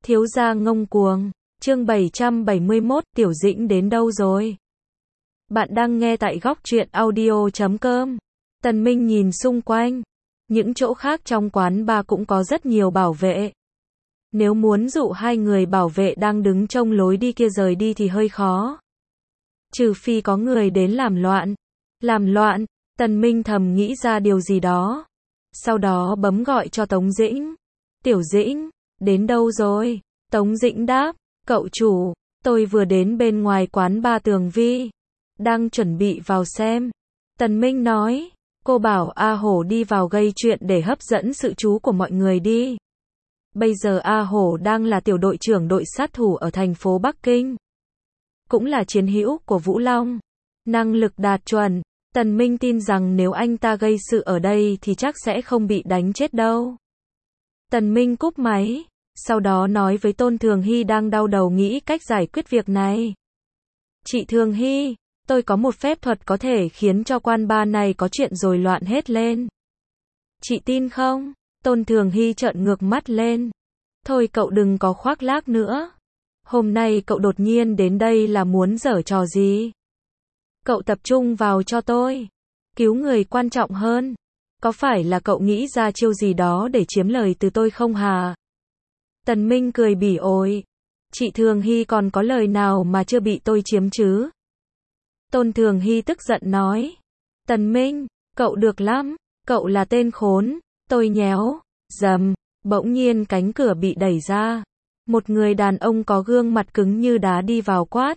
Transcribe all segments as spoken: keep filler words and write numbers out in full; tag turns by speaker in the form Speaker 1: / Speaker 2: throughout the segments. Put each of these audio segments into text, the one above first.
Speaker 1: Thiếu gia ngông cuồng. Chương bảy trăm bảy mươi mốt, Tiểu Dĩnh đến đâu rồi? Bạn đang nghe tại góc truyện audio chấm com. Tần Minh nhìn xung quanh. Những chỗ khác trong quán bar cũng có rất nhiều bảo vệ. Nếu muốn dụ hai người bảo vệ đang đứng trông lối đi kia rời đi thì hơi khó. Trừ phi có người đến làm loạn. Làm loạn, Tần Minh thầm nghĩ ra điều gì đó. Sau đó bấm gọi cho Tống Dĩnh. Tiểu Dĩnh, đến đâu rồi? Tống Dĩnh đáp, cậu chủ, tôi vừa đến bên ngoài quán ba Tường Vi. Đang chuẩn bị vào xem. Tần Minh nói, cô bảo A Hổ đi vào gây chuyện để hấp dẫn sự chú của mọi người đi. Bây giờ A Hổ đang là tiểu đội trưởng đội sát thủ ở thành phố Bắc Kinh. Cũng là chiến hữu của Vũ Long. Năng lực đạt chuẩn. Tần Minh tin rằng nếu anh ta gây sự ở đây thì chắc sẽ không bị đánh chết đâu. Tần Minh cúp máy, sau đó nói với Tôn Thường Hy đang đau đầu nghĩ cách giải quyết việc này. Chị Thường Hy, tôi có một phép thuật có thể khiến cho quan ba này có chuyện rồi loạn hết lên. Chị tin không? Tôn Thường Hy trợn ngược mắt lên. Thôi cậu đừng có khoác lác nữa. Hôm nay cậu đột nhiên đến đây là muốn giở trò gì? Cậu tập trung vào cho tôi. Cứu người quan trọng hơn. Có phải là cậu nghĩ ra chiêu gì đó để chiếm lời từ tôi không hả? Tần Minh cười bỉ ổi. Chị Thường Hy còn có lời nào mà chưa bị tôi chiếm chứ? Tôn Thường Hy tức giận nói. Tần Minh, cậu được lắm. Cậu là tên khốn. Tôi nhéo. Dầm. Bỗng nhiên cánh cửa bị đẩy ra. Một người đàn ông có gương mặt cứng như đá đi vào quát.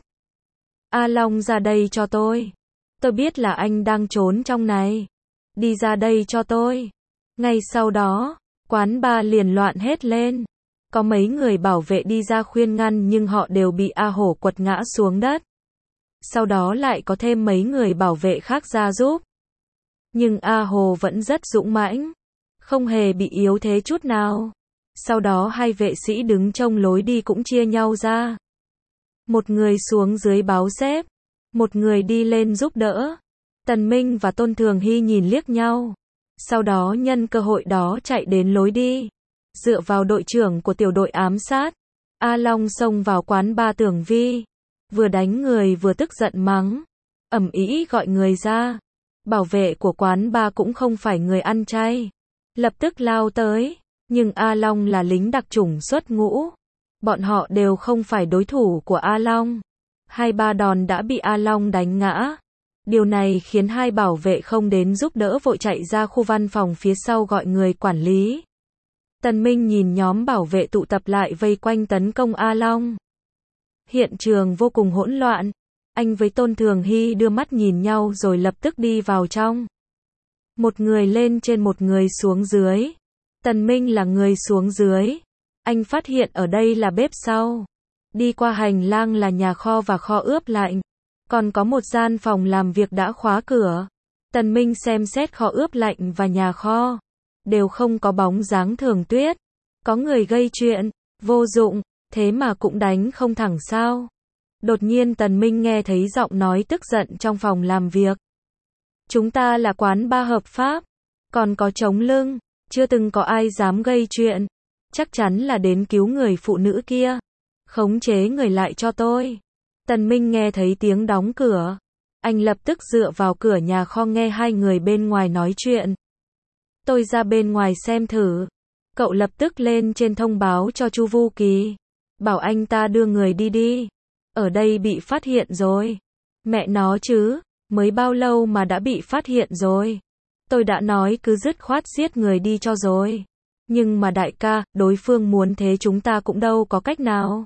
Speaker 1: A Long ra đây cho tôi. Tôi biết là anh đang trốn trong này. Đi ra đây cho tôi. Ngay sau đó, quán bar liền loạn hết lên. Có mấy người bảo vệ đi ra khuyên ngăn nhưng họ đều bị A Hổ quật ngã xuống đất. Sau đó lại có thêm mấy người bảo vệ khác ra giúp. Nhưng A Hổ vẫn rất dũng mãnh. Không hề bị yếu thế chút nào. Sau đó hai vệ sĩ đứng trông lối đi cũng chia nhau ra. Một người xuống dưới báo xếp. Một người đi lên giúp đỡ. Tần Minh và Tôn Thường Hy nhìn liếc nhau. Sau đó nhân cơ hội đó chạy đến lối đi. Dựa vào đội trưởng của tiểu đội ám sát. A Long xông vào quán ba Tường Vi. Vừa đánh người vừa tức giận mắng. Ầm ĩ gọi người ra. Bảo vệ của quán ba cũng không phải người ăn chay. Lập tức lao tới. Nhưng A Long là lính đặc chủng xuất ngũ. Bọn họ đều không phải đối thủ của A Long. Hai ba đòn đã bị A Long đánh ngã. Điều này khiến hai bảo vệ không đến giúp đỡ vội chạy ra khu văn phòng phía sau gọi người quản lý. Tần Minh nhìn nhóm bảo vệ tụ tập lại vây quanh tấn công A Long. Hiện trường vô cùng hỗn loạn. Anh với Tôn Thường Hy đưa mắt nhìn nhau rồi lập tức đi vào trong. Một người lên trên một người xuống dưới. Tần Minh là người xuống dưới. Anh phát hiện ở đây là bếp sau. Đi qua hành lang là nhà kho và kho ướp lạnh. Còn có một gian phòng làm việc đã khóa cửa. Tần Minh xem xét kho ướp lạnh và nhà kho. Đều không có bóng dáng Thường Tuyết. Có người gây chuyện. Vô dụng. Thế mà cũng đánh không thẳng sao. Đột nhiên Tần Minh nghe thấy giọng nói tức giận trong phòng làm việc. Chúng ta là quán bar hợp pháp. Còn có chống lưng. Chưa từng có ai dám gây chuyện. Chắc chắn là đến cứu người phụ nữ kia. Khống chế người lại cho tôi. Tần Minh nghe thấy tiếng đóng cửa. Anh lập tức dựa vào cửa nhà kho nghe hai người bên ngoài nói chuyện. Tôi ra bên ngoài xem thử. Cậu lập tức lên trên thông báo cho Chu Vu Kỳ. Bảo anh ta đưa người đi đi. Ở đây bị phát hiện rồi. Mẹ nó chứ. Mới bao lâu mà đã bị phát hiện rồi. Tôi đã nói cứ dứt khoát giết người đi cho rồi. Nhưng mà đại ca, đối phương muốn thế chúng ta cũng đâu có cách nào.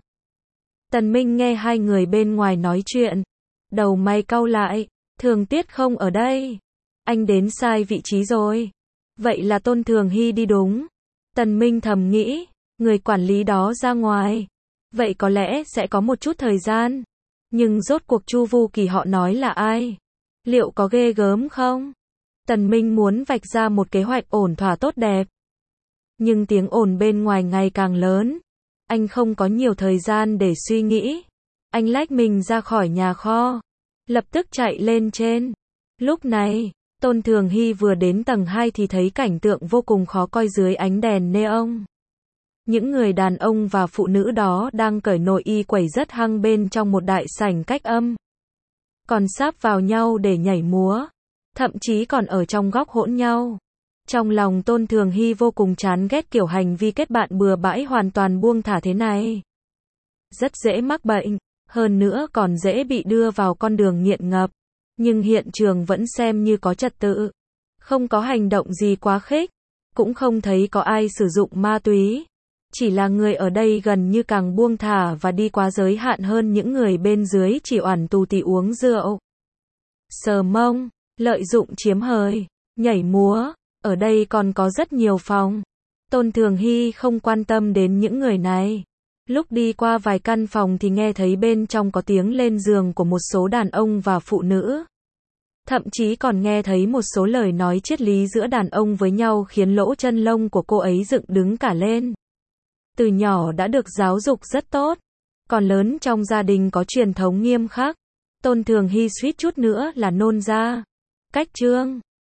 Speaker 1: Tần Minh nghe hai người bên ngoài nói chuyện. Đầu mày cau lại. Thường Tiết không ở đây. Anh đến sai vị trí rồi. Vậy là Tôn Thường Hy đi đúng. Tần Minh thầm nghĩ. Người quản lý đó ra ngoài. Vậy có lẽ sẽ có một chút thời gian. Nhưng rốt cuộc Chu Vu Kỳ họ nói là ai? Liệu có ghê gớm không? Tần Minh muốn vạch ra một kế hoạch ổn thỏa tốt đẹp. Nhưng tiếng ồn bên ngoài ngày càng lớn. Anh không có nhiều thời gian để suy nghĩ. Anh lách mình ra khỏi nhà kho. Lập tức chạy lên trên. Lúc này, Tôn Thường Hy vừa đến tầng hai thì thấy cảnh tượng vô cùng khó coi dưới ánh đèn neon. Những người đàn ông và phụ nữ đó đang cởi nội y quẩy rất hăng bên trong một đại sảnh cách âm. Còn sáp vào nhau để nhảy múa. Thậm chí còn ở trong góc hỗn nhau. Trong lòng Tôn Thường Hy vô cùng chán ghét kiểu hành vi kết bạn bừa bãi hoàn toàn buông thả thế này. Rất dễ mắc bệnh, hơn nữa còn dễ bị đưa vào con đường nghiện ngập. Nhưng hiện trường vẫn xem như có trật tự. Không có hành động gì quá khích. Cũng không thấy có ai sử dụng ma túy. Chỉ là người ở đây gần như càng buông thả và đi quá giới hạn hơn những người bên dưới chỉ oản tù tì uống rượu. Sờ mông, lợi dụng chiếm hời, nhảy múa. Ở đây còn có rất nhiều phòng. Tôn Thường Hy không quan tâm đến những người này. Lúc đi qua vài căn phòng thì nghe thấy bên trong có tiếng lên giường của một số đàn ông và phụ nữ. Thậm chí còn nghe thấy một số lời nói triết lý giữa đàn ông với nhau khiến lỗ chân lông của cô ấy dựng đứng cả lên. Từ nhỏ đã được giáo dục rất tốt. Còn lớn trong gia đình có truyền thống nghiêm khắc. Tôn Thường Hy suýt chút nữa là nôn ra. Cách chương